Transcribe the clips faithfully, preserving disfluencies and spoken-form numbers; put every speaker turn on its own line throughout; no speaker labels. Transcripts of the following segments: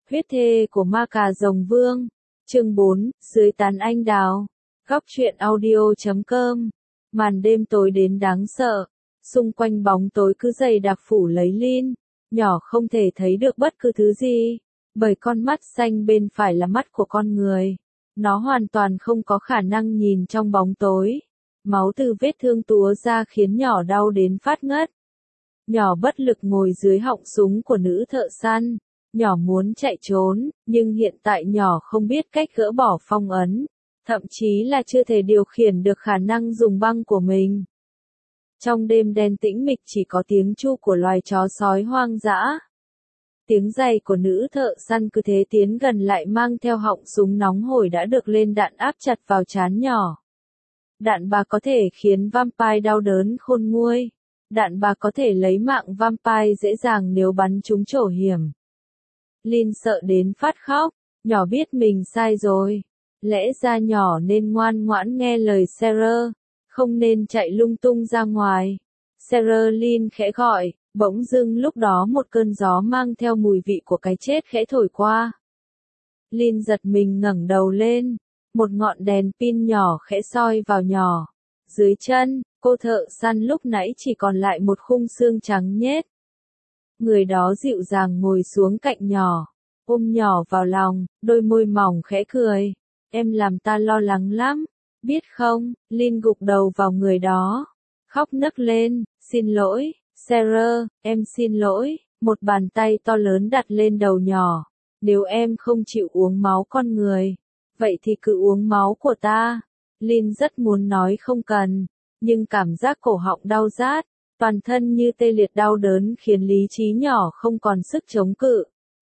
Huyết thê của ma cà rồng vương. Chương bốn, dưới tán anh đào. Góc truyện audio chấm com. Màn đêm tối đến đáng sợ. Xung quanh bóng tối cứ dày đặc phủ lấy Lin. Nhỏ không thể thấy được bất cứ thứ gì. Bởi con mắt xanh bên phải là mắt của con người. Nó hoàn toàn không có khả năng nhìn trong bóng tối. Máu từ vết thương túa ra khiến nhỏ đau đến phát ngất. Nhỏ bất lực ngồi dưới họng súng của nữ thợ săn. Nhỏ muốn chạy trốn, nhưng hiện tại nhỏ không biết cách gỡ bỏ phong ấn. Thậm chí là chưa thể điều khiển được khả năng dùng băng của mình. Trong đêm đen tĩnh mịch chỉ có tiếng chu của loài chó sói hoang dã. Tiếng giày của nữ thợ săn cứ thế tiến gần lại mang theo họng súng nóng hổi đã được lên đạn áp chặt vào trán nhỏ. Đạn bà có thể khiến vampire đau đớn khôn nguôi. Đạn bà có thể lấy mạng vampire dễ dàng nếu bắn trúng chỗ hiểm. Lin sợ đến phát khóc, nhỏ biết mình sai rồi. Lẽ ra nhỏ nên ngoan ngoãn nghe lời Sarah, không nên chạy lung tung ra ngoài. Sarah Lin khẽ gọi, bỗng dưng lúc đó một cơn gió mang theo mùi vị của cái chết khẽ thổi qua. Lin giật mình ngẩng đầu lên, một ngọn đèn pin nhỏ khẽ soi vào nhỏ. Dưới chân, cô thợ săn lúc nãy chỉ còn lại một khung xương trắng nhết. Người đó dịu dàng ngồi xuống cạnh nhỏ, ôm nhỏ vào lòng, đôi môi mỏng khẽ cười. Em làm ta lo lắng lắm, biết không? Lin gục đầu vào người đó, khóc nấc lên, xin lỗi, Sarah, em xin lỗi. Một bàn tay to lớn đặt lên đầu nhỏ. Nếu em không chịu uống máu con người, vậy thì cứ uống máu của ta. Lin rất muốn nói không cần, nhưng cảm giác cổ họng đau rát, toàn thân như tê liệt đau đớn khiến lý trí nhỏ không còn sức chống cự.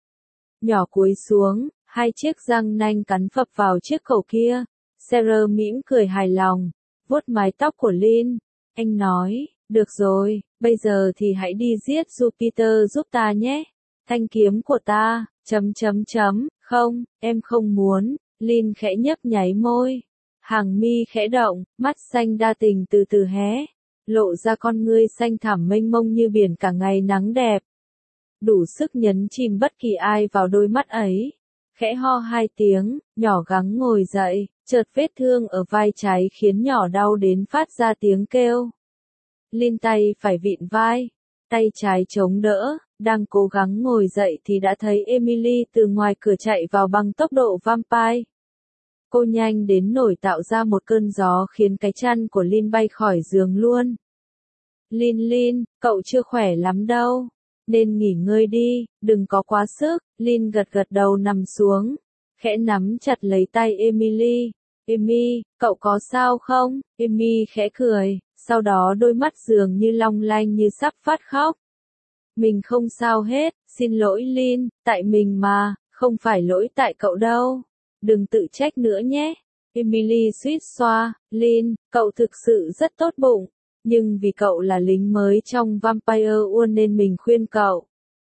Nhỏ cúi xuống, hai chiếc răng nanh cắn phập vào chiếc khẩu kia. Sarah mỉm cười hài lòng, vuốt mái tóc của Lin. Anh nói, được rồi, bây giờ thì hãy đi giết Jupiter giúp ta nhé. Thanh kiếm của ta, chấm chấm chấm, không, em không muốn. Lin khẽ nhấp nháy môi. Hàng mi khẽ động, mắt xanh đa tình từ từ hé. Lộ ra con ngươi xanh thẳm mênh mông như biển cả ngày nắng đẹp. Đủ sức nhấn chìm bất kỳ ai vào đôi mắt ấy. Khẽ ho hai tiếng, nhỏ gắng ngồi dậy, chợt vết thương ở vai trái khiến nhỏ đau đến phát ra tiếng kêu. Lin tay phải vịn vai, tay trái chống đỡ, đang cố gắng ngồi dậy thì đã thấy Emily từ ngoài cửa chạy vào bằng tốc độ vampire. Cô nhanh đến nổi tạo ra một cơn gió khiến cái chăn của Lin bay khỏi giường luôn. Lin Lin, cậu chưa khỏe lắm đâu. Nên nghỉ ngơi đi, đừng có quá sức. Lin gật gật đầu nằm xuống, khẽ nắm chặt lấy tay Emily. Emmy, cậu có sao không? Emmy khẽ cười, sau đó đôi mắt dường như long lanh như sắp phát khóc. Mình không sao hết, xin lỗi Lin, tại mình mà, không phải lỗi tại cậu đâu. Đừng tự trách nữa nhé. Emily suýt xoa, Lin, cậu thực sự rất tốt bụng. Nhưng vì cậu là lính mới trong Vampire World nên mình khuyên cậu.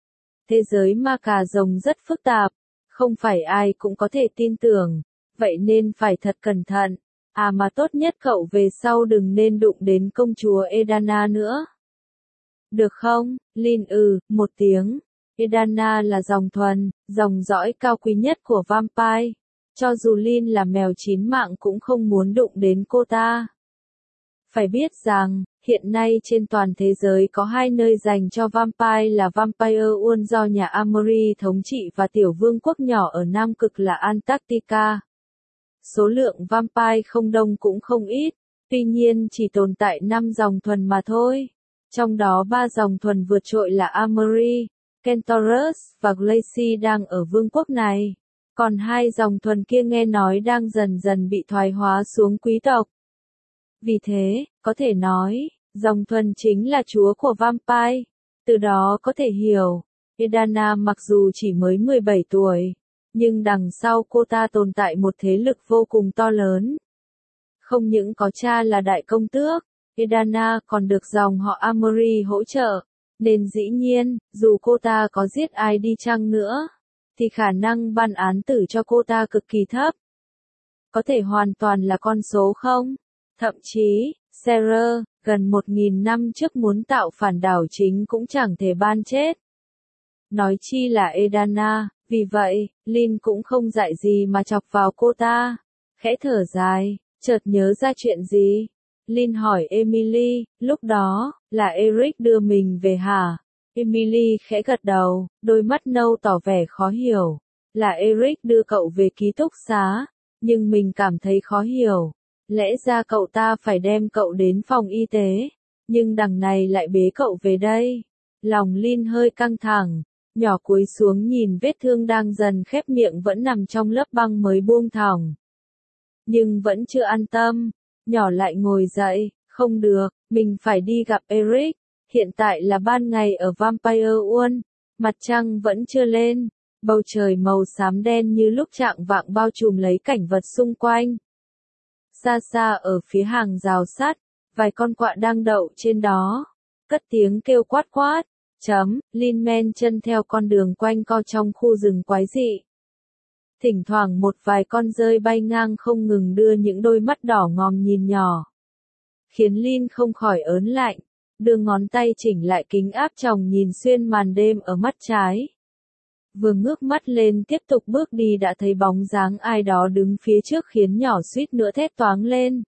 Thế giới ma cà rồng rất phức tạp, không phải ai cũng có thể tin tưởng, vậy nên phải thật cẩn thận. À mà tốt nhất cậu về sau đừng nên đụng đến công chúa Edana nữa. Được không? Lin ừ, một tiếng. Edana là dòng thuần, dòng dõi cao quý nhất của Vampire. Cho dù Lin là mèo chín mạng cũng không muốn đụng đến cô ta. Phải biết rằng, hiện nay trên toàn thế giới có hai nơi dành cho vampire là Vampire World do nhà Amory thống trị và tiểu vương quốc nhỏ ở Nam Cực là Antarctica. Số lượng vampire không đông cũng không ít, tuy nhiên chỉ tồn tại năm dòng thuần mà thôi. Trong đó ba dòng thuần vượt trội là Amory, Centaurus và Glacy đang ở vương quốc này. Còn hai dòng thuần kia nghe nói đang dần dần bị thoái hóa xuống quý tộc. Vì thế, có thể nói, dòng thuần chính là chúa của vampire. Từ đó có thể hiểu, Edana mặc dù chỉ mới mười bảy tuổi, nhưng đằng sau cô ta tồn tại một thế lực vô cùng to lớn. Không những có cha là đại công tước, Edana còn được dòng họ Amory hỗ trợ, nên dĩ nhiên, dù cô ta có giết ai đi chăng nữa, thì khả năng ban án tử cho cô ta cực kỳ thấp. Có thể hoàn toàn là con số không? Thậm chí, Sarah, gần một nghìn năm trước muốn tạo phản đảo chính cũng chẳng thể ban chết. Nói chi là Edana, Vì vậy, Lin cũng không dạy gì mà chọc vào cô ta. Khẽ thở dài, chợt nhớ ra chuyện gì. Lin hỏi Emily, lúc đó, là Eric đưa mình về hả? Emily khẽ gật đầu, đôi mắt nâu tỏ vẻ khó hiểu. Là Eric đưa cậu về ký túc xá, nhưng mình cảm thấy khó hiểu. Lẽ ra cậu ta phải đem cậu đến phòng y tế, nhưng đằng này lại bế cậu về đây. Lòng Lin hơi căng thẳng, nhỏ cúi xuống nhìn vết thương đang dần khép miệng vẫn nằm trong lớp băng mới buông thõng. Nhưng vẫn chưa an tâm, nhỏ lại ngồi dậy, không được, mình phải đi gặp Eric. Hiện tại là ban ngày ở Vampire World, mặt trăng vẫn chưa lên, bầu trời màu xám đen như lúc chạng vạng bao trùm lấy cảnh vật xung quanh. Xa xa ở phía hàng rào sắt, vài con quạ đang đậu trên đó, cất tiếng kêu quát quát. Chấm, Lin men chân theo con đường quanh co trong khu rừng quái dị. Thỉnh thoảng một vài con dơi bay ngang không ngừng đưa những đôi mắt đỏ ngòm nhìn nhỏ, khiến Lin không khỏi ớn lạnh, đưa ngón tay chỉnh lại kính áp tròng nhìn xuyên màn đêm ở mắt trái. Vừa ngước mắt lên tiếp tục bước đi đã thấy bóng dáng ai đó đứng phía trước khiến nhỏ suýt nữa thét toáng lên.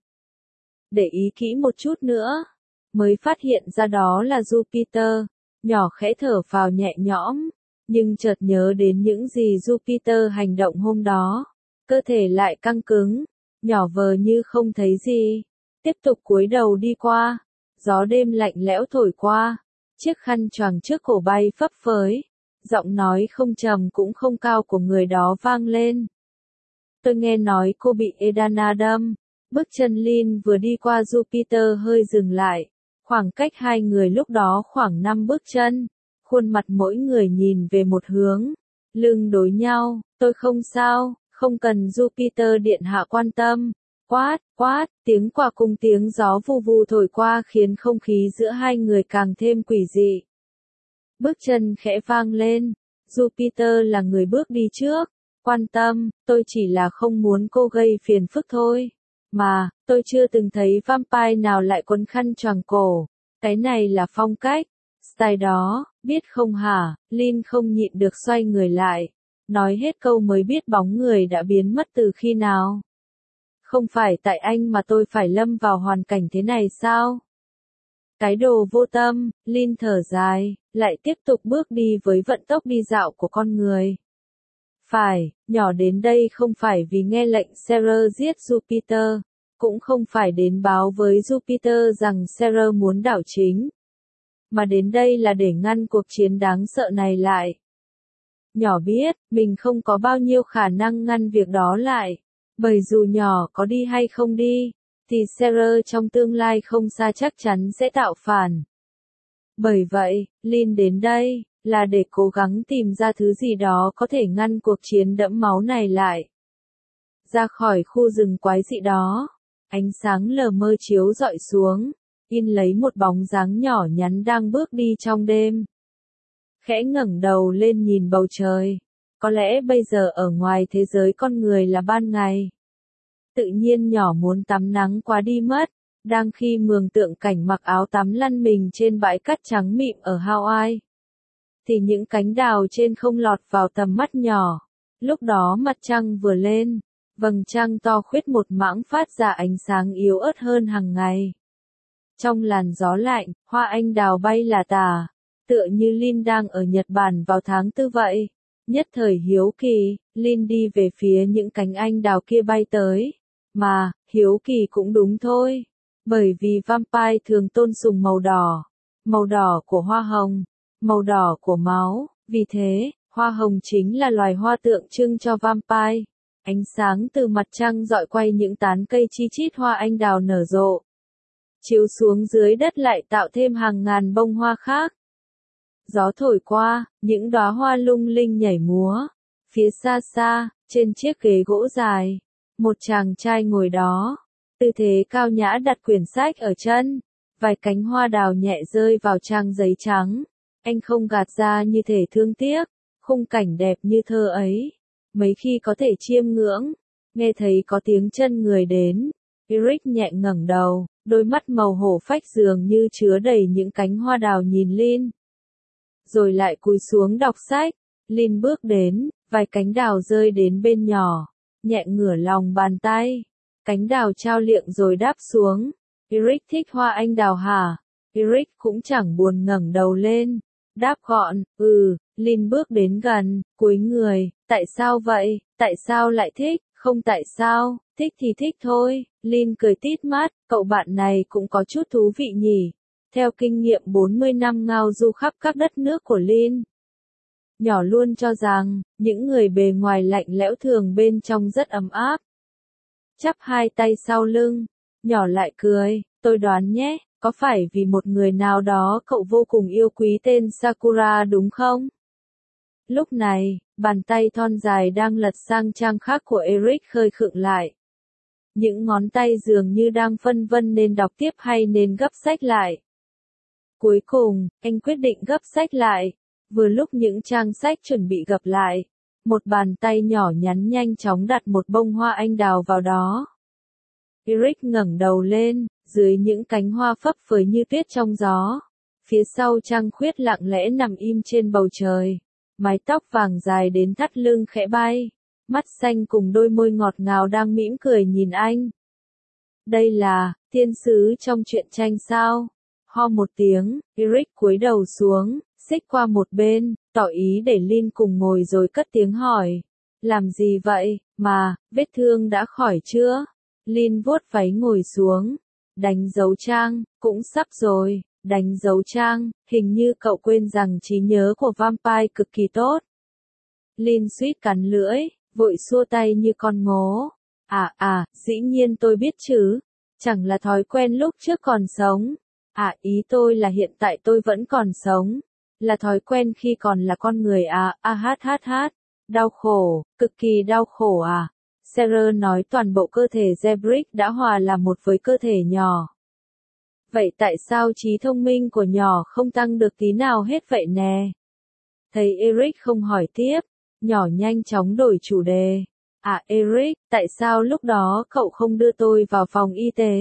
Để ý kỹ một chút nữa, mới phát hiện ra đó là Jupiter. Nhỏ khẽ thở phào nhẹ nhõm, nhưng chợt nhớ đến những gì Jupiter hành động hôm đó. Cơ thể lại căng cứng, nhỏ vờ như không thấy gì. Tiếp tục cúi đầu đi qua, gió đêm lạnh lẽo thổi qua, chiếc khăn choàng trước cổ bay phấp phới. Giọng nói không trầm cũng không cao của người đó vang lên. Tôi nghe nói cô bị Edana đâm. Bước chân Lin vừa đi qua Jupiter hơi dừng lại. Khoảng cách hai người lúc đó khoảng năm bước chân. Khuôn mặt mỗi người nhìn về một hướng. Lưng đối nhau, tôi không sao, không cần Jupiter điện hạ quan tâm. Quát, quát, tiếng quạ cùng tiếng gió vù vù thổi qua khiến không khí giữa hai người càng thêm quỷ dị. Bước chân khẽ vang lên. Jupiter là người bước đi trước. Quan tâm, tôi chỉ là không muốn cô gây phiền phức thôi. Mà, tôi chưa từng thấy vampire nào lại quấn khăn choàng cổ. Cái này là phong cách. Style đó, biết không hả? Lin không nhịn được xoay người lại. Nói hết câu mới biết bóng người đã biến mất từ khi nào. Không phải tại anh mà tôi phải lâm vào hoàn cảnh thế này sao? Cái đồ vô tâm, Lin thở dài, lại tiếp tục bước đi với vận tốc đi dạo của con người. Phải, nhỏ đến đây không phải vì nghe lệnh Sarah giết Jupiter, cũng không phải đến báo với Jupiter rằng Sarah muốn đảo chính, mà đến đây là để ngăn cuộc chiến đáng sợ này lại. Nhỏ biết, mình không có bao nhiêu khả năng ngăn việc đó lại, bởi dù nhỏ có đi hay không đi, thì Sarah trong tương lai không xa chắc chắn sẽ tạo phản. Bởi vậy, Lin đến đây, là để cố gắng tìm ra thứ gì đó có thể ngăn cuộc chiến đẫm máu này lại. Ra khỏi khu rừng quái dị đó, ánh sáng lờ mơ chiếu rọi xuống, in lấy một bóng dáng nhỏ nhắn đang bước đi trong đêm. Khẽ ngẩng đầu lên nhìn bầu trời, có lẽ bây giờ ở ngoài thế giới con người là ban ngày. Tự nhiên nhỏ muốn tắm nắng quá đi mất, đang khi mường tượng cảnh mặc áo tắm lăn mình trên bãi cát trắng mịn ở Hawaii. Thì những cánh đào trên không lọt vào tầm mắt nhỏ. Lúc đó mặt trăng vừa lên, vầng trăng to khuyết một mảng phát ra ánh sáng yếu ớt hơn hàng ngày. Trong làn gió lạnh, hoa anh đào bay là tả, tựa như Lin đang ở Nhật Bản vào tháng tư vậy. Nhất thời hiếu kỳ, Lin đi về phía những cánh anh đào kia bay tới. Mà, hiếu kỳ cũng đúng thôi. Bởi vì vampire thường tôn sùng màu đỏ. Màu đỏ của hoa hồng. Màu đỏ của máu. Vì thế, hoa hồng chính là loài hoa tượng trưng cho vampire. Ánh sáng từ mặt trăng dọi quay những tán cây chi chít hoa anh đào nở rộ. Chiếu xuống dưới đất lại tạo thêm hàng ngàn bông hoa khác. Gió thổi qua, những đóa hoa lung linh nhảy múa. Phía xa xa, trên chiếc ghế gỗ dài, một chàng trai ngồi đó, tư thế cao nhã đặt quyển sách ở chân, vài cánh hoa đào nhẹ rơi vào trang giấy trắng. Anh không gạt ra như thể thương tiếc, khung cảnh đẹp như thơ ấy, mấy khi có thể chiêm ngưỡng. Nghe thấy có tiếng chân người đến, Eric nhẹ ngẩng đầu, đôi mắt màu hổ phách dường như chứa đầy những cánh hoa đào nhìn Lin. Rồi lại cúi xuống đọc sách. Lin bước đến, vài cánh đào rơi đến bên nhỏ, nhẹ ngửa lòng bàn tay. Cánh đào trao liệng rồi đáp xuống. Eric thích hoa anh đào hả? Eric cũng chẳng buồn ngẩng đầu lên. Đáp gọn, ừ, Lynn bước đến gần, cúi người, tại sao vậy, tại sao lại thích, không tại sao, thích thì thích thôi. Lynn cười tít mắt, cậu bạn này cũng có chút thú vị nhỉ. Theo kinh nghiệm bốn mươi năm ngao du khắp các đất nước của Lynn, nhỏ luôn cho rằng, những người bề ngoài lạnh lẽo thường bên trong rất ấm áp. Chắp hai tay sau lưng, nhỏ lại cười, tôi đoán nhé, có phải vì một người nào đó cậu vô cùng yêu quý tên Sakura đúng không? Lúc này, bàn tay thon dài đang lật sang trang khác của Eric khơi khựng lại. Những ngón tay dường như đang phân vân nên đọc tiếp hay nên gấp sách lại. Cuối cùng, anh quyết định gấp sách lại. Vừa lúc những trang sách chuẩn bị gập lại, một bàn tay nhỏ nhắn nhanh chóng đặt một bông hoa anh đào vào đó. Eric ngẩng đầu lên, dưới những cánh hoa phấp phới như tuyết trong gió. Phía sau trăng khuyết lặng lẽ nằm im trên bầu trời. Mái tóc vàng dài đến thắt lưng khẽ bay. Mắt xanh cùng đôi môi ngọt ngào đang mỉm cười nhìn anh. Đây là, thiên sứ trong truyện tranh sao? Ho một tiếng, Eric cúi đầu xuống, xích qua một bên, tỏ ý để Lynn cùng ngồi rồi cất tiếng hỏi. Làm gì vậy, mà, vết thương đã khỏi chưa? Lynn vuốt váy ngồi xuống. Đánh dấu trang, cũng sắp rồi, đánh dấu trang, hình như cậu quên rằng trí nhớ của vampire cực kỳ tốt. Lynn suýt cắn lưỡi, vội xua tay như con ngố. À à, dĩ nhiên tôi biết chứ, chẳng là thói quen lúc trước còn sống. À ý tôi là hiện tại tôi vẫn còn sống. Là thói quen khi còn là con người à, à hát hát hát. Đau khổ, cực kỳ đau khổ à. Sarah nói toàn bộ cơ thể Zebrick đã hòa làm một với cơ thể nhỏ. Vậy tại sao trí thông minh của nhỏ không tăng được tí nào hết vậy nè? Thấy Eric không hỏi tiếp, nhỏ nhanh chóng đổi chủ đề. À Eric, tại sao lúc đó cậu không đưa tôi vào phòng y tế?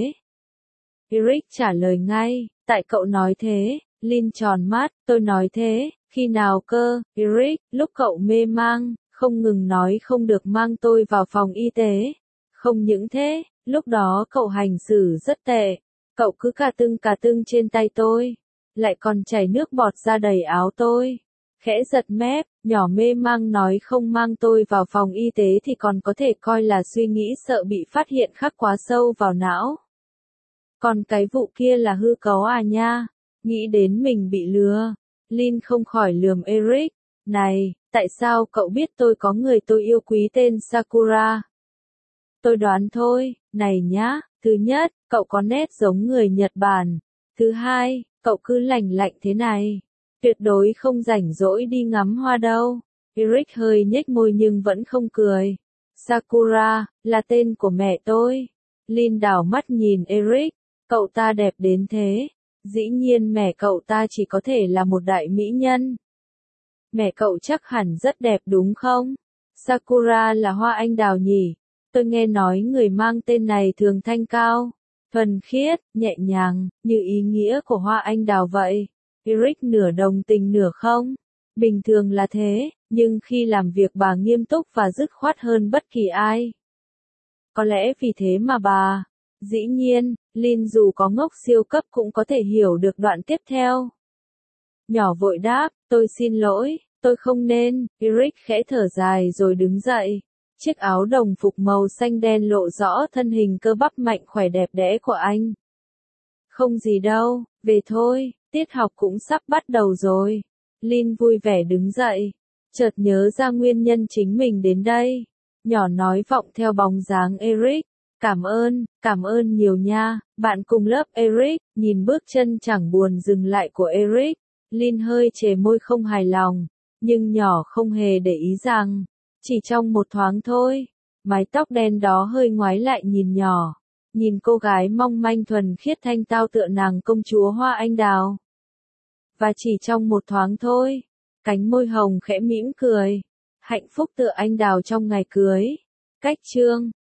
Eric trả lời ngay, tại cậu nói thế. Lynn tròn mắt, tôi nói thế, khi nào cơ? Eric, lúc cậu mê mang, không ngừng nói không được mang tôi vào phòng y tế. Không những thế, lúc đó cậu hành xử rất tệ. Cậu cứ cà tưng cà tưng trên tay tôi. Lại còn chảy nước bọt ra đầy áo tôi. Khẽ giật mép, nhỏ mê mang nói không mang tôi vào phòng y tế thì còn có thể coi là suy nghĩ sợ bị phát hiện khắc quá sâu vào não. Còn cái vụ kia là hư cấu à nha. Nghĩ đến mình bị lừa. Lynn không khỏi lườm Eric. Này, tại sao cậu biết tôi có người tôi yêu quý tên Sakura? Tôi đoán thôi, này nhá, thứ nhất, cậu có nét giống người Nhật Bản. Thứ hai, cậu cứ lành lạnh thế này. Tuyệt đối không rảnh rỗi đi ngắm hoa đâu. Eric hơi nhếch môi nhưng vẫn không cười. Sakura, là tên của mẹ tôi. Lynn đảo mắt nhìn Eric. Cậu ta đẹp đến thế. Dĩ nhiên mẹ cậu ta chỉ có thể là một đại mỹ nhân. Mẹ cậu chắc hẳn rất đẹp đúng không? Sakura là hoa anh đào nhỉ? Tôi nghe nói người mang tên này thường thanh cao, thuần khiết, nhẹ nhàng, như ý nghĩa của hoa anh đào vậy. Eric nửa đồng tình nửa không. Bình thường là thế, nhưng khi làm việc bà nghiêm túc và dứt khoát hơn bất kỳ ai. Có lẽ vì thế mà bà... Dĩ nhiên, Lynn dù có ngốc siêu cấp cũng có thể hiểu được đoạn tiếp theo. Nhỏ vội đáp, tôi xin lỗi, tôi không nên. Eric khẽ thở dài rồi đứng dậy. Chiếc áo đồng phục màu xanh đen lộ rõ thân hình cơ bắp mạnh khỏe đẹp đẽ của anh. Không gì đâu, về thôi, tiết học cũng sắp bắt đầu rồi. Lynn vui vẻ đứng dậy. Chợt nhớ ra nguyên nhân chính mình đến đây. Nhỏ nói vọng theo bóng dáng Eric. Cảm ơn, cảm ơn nhiều nha, bạn cùng lớp Eric. Nhìn bước chân chẳng buồn dừng lại của Eric. Lynn hơi chề môi không hài lòng. Nhưng nhỏ không hề để ý rằng, chỉ trong một thoáng thôi, mái tóc đen đó hơi ngoái lại nhìn nhỏ. Nhìn cô gái mong manh thuần khiết thanh tao tựa nàng công chúa hoa anh đào. Và chỉ trong một thoáng thôi, cánh môi hồng khẽ mỉm cười. Hạnh phúc tựa anh đào trong ngày cưới. Cách chương